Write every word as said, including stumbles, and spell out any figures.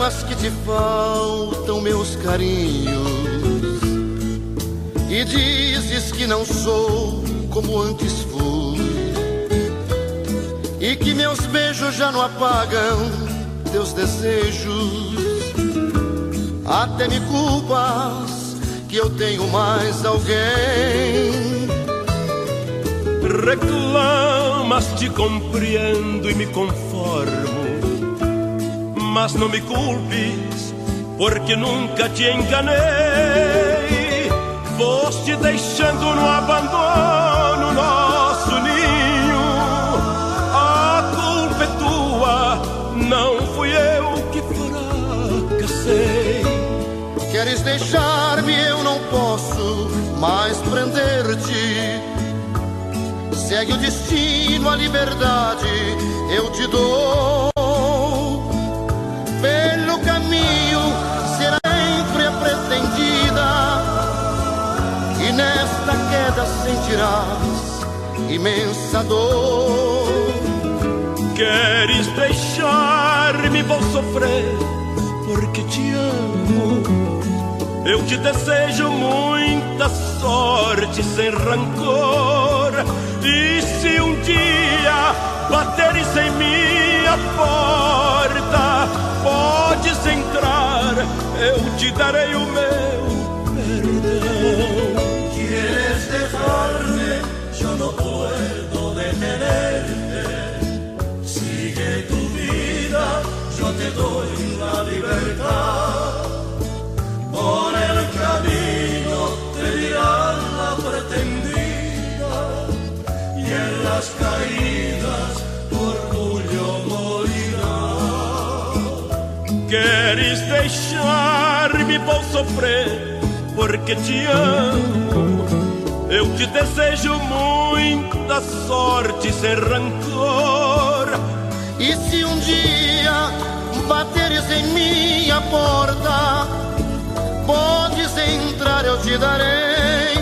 reclamas que te faltam meus carinhos e dizes que não sou como antes fui, e que meus beijos já não apagam teus desejos. Até me culpas que eu tenho mais alguém. Reclamas, te compreendo e me conformo, mas não me culpes, porque nunca te enganei. Foste deixando no abandono nosso ninho. A culpa é tua, não fui eu que fracassei. Queres deixar-me, eu não posso mais prender-te. Segue o destino, a liberdade eu te dou. Pelo caminho será sempre a pretendida, e nesta queda sentirás imensa dor. Queres deixar-me, vou sofrer, porque te amo. Eu te desejo muita sorte sem rancor. E se um dia bateres em minha porta, podes entrar, eu te darei o meu perdão. Quieres dejarme, yo no puedo detenerte. Sigue tu vida, yo te doy la libertad. Por el camino te dirán la pretendida, y en las caídas tu orgullo morirá. Queres deixar-me, vou sofrer, porque te amo. Eu te desejo muita sorte sem rancor. E se um dia bateres em minha porta, podes entrar, eu te darei